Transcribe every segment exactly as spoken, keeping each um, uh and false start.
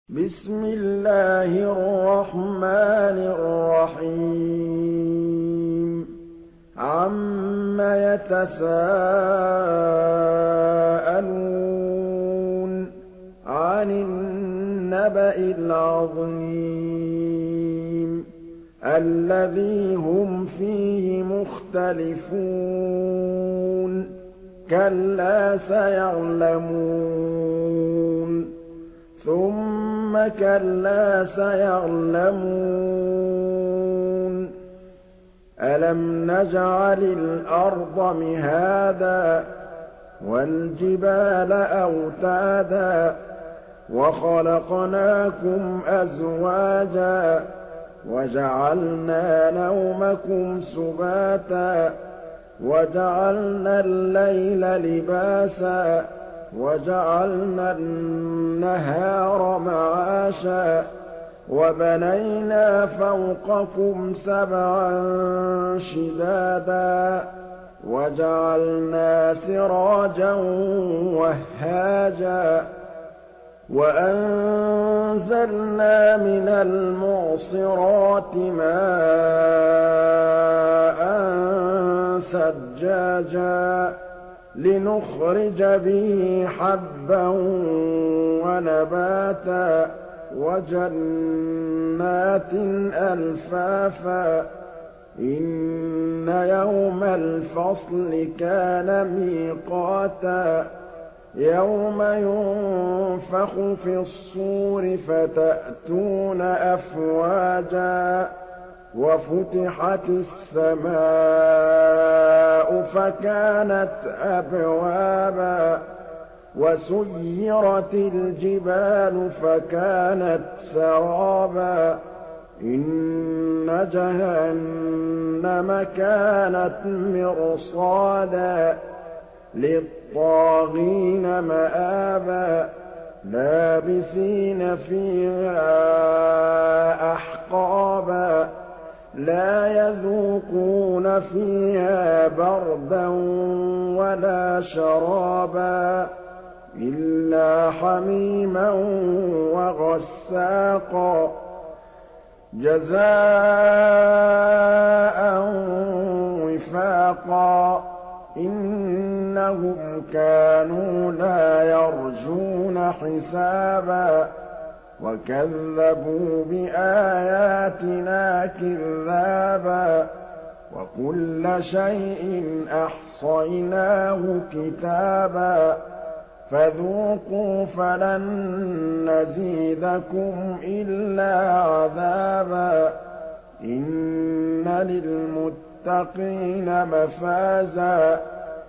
بسم الله الرحمن الرحيم عَمَّ يَتَسَاءَلُونَ عَنِ النَّبَإِ الْعَظِيمِ الَّذِي هُمْ فِيهِ مُخْتَلِفُونَ كَلَّا سَيَعْلَمُونَ ثُمَّ كَلَّا سَيَعْلَمُونَ أَلَمْ نَجْعَلِ الْأَرْضَ مِهَادًا وَالْجِبَالَ أَوْتَادًا وَخَلَقْنَاكُمْ أَزْوَاجًا وَجَعَلْنَا نَوْمَكُمْ سُبَاتًا وَجَعَلْنَا اللَّيْلَ لِبَاسًا وَجَعَلْنَا النَّهَارَ مَعَاشًا وَبَنَيْنَا فَوْقَكُمْ سَبْعًا شِدَادًا وَجَعَلْنَا سِرَاجًا وَهَّاجًا وَأَنزَلْنَا مِنَ الْمُعْصِرَاتِ مَاءً ثَجَّاجًا لِّنُخْرِجَ بِهِ حَبًّا وَنَبَاتًا وَجَنَّاتٍ أَلْفَافًا إِنَّ يَوْمَ الْفَصْلِ كَانَ مِيقَاتًا يَوْمَ يُنفَخُ فِي الصُّورِ فَتَأْتُونَ أَفْوَاجًا وَفُتِحَتِ السَّمَاءُ فَكَانَتْ أَبْوَابًا وَسُيِّرَتِ الْجِبَالُ فَكَانَتْ سَرَابًا إِنَّ جَهَنَّمَ كَانَتْ مِرْصَادًا لِّلطَّاغِينَ مَآبًا لَّابِثِينَ فِيهَا أَحْقَابًا لَّا يَذُوقُونَ فِيهَا بَرْدًا وَلَا شَرَابًا إِلَّا حَمِيمًا وَغَسَّاقًا جَزَاءً وِفَاقًا إِنَّهُمْ كَانُوا لَا يَرْجُونَ حِسَابًا وَكَذَّبُوا بِآيَاتِنَا كِذَّابًا وَكُلَّ شَيْءٍ أَحْصَيْنَاهُ كِتَابًا فَذُوقُوا فَلَن نَّزِيدَكُمْ إِلَّا عَذَابًا إِنَّ لِلْمُتَّقِينَ مَفَازًا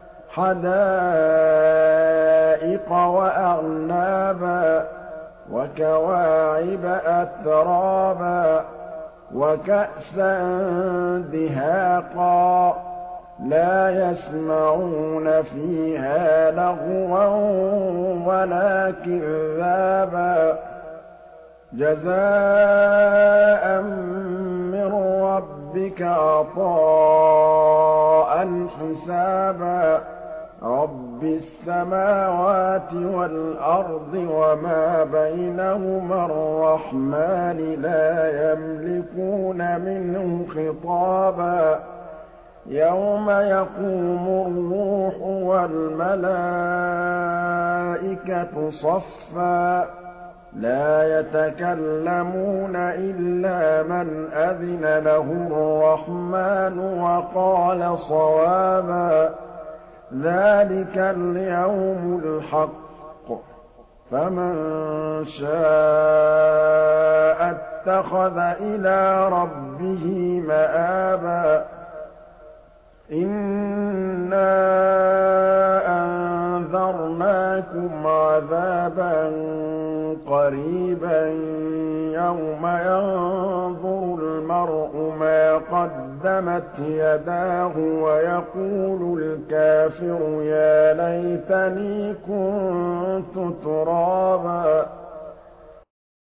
حَدَائِقَ وَأَعْنَابًا وَكَوَاعِبَ أَتْرَابًا وَكَأْسًا دِهَاقًا لَّا يَسْمَعُونَ فِيهَا لَغْوًا وَلَا كِذَّابًا جَزَاءً مِّن رَّبِّكَ عَطَاءً حِسَابًا رَّبِّ السَّمَاوَاتِ وَالْأَرْضِ وَمَا بَيْنَهُمَا الرَّحْمَٰنِ لَا يَمْلِكُونَ مِنْهُ خِطَابًا يَوْمَ يَقُومُ الرُّوحُ وَالْمَلَائِكَةُ صَفًّا لَّا يَتَكَلَّمُونَ إِلَّا مَنْ أَذِنَ لَهُ الرَّحْمَٰنُ وَقَالَ صَوَابًا ذَٰلِكَ الْيَوْمُ الْحَقُّ فَمَن شَاءَ اتَّخَذَ إِلَىٰ رَبِّهِ مَآبًا إِنَّا أَنذَرْنَاكُمْ عَذَابًا قَرِيبًا يَوْمَ يَنظُرُ الْمَرْءُ مَا قَدَّمَتْ يَدَاهُ وَيَقُولُ الْكَافِرُ يَا لَيْتَنِي كُنتُ تُرَابًا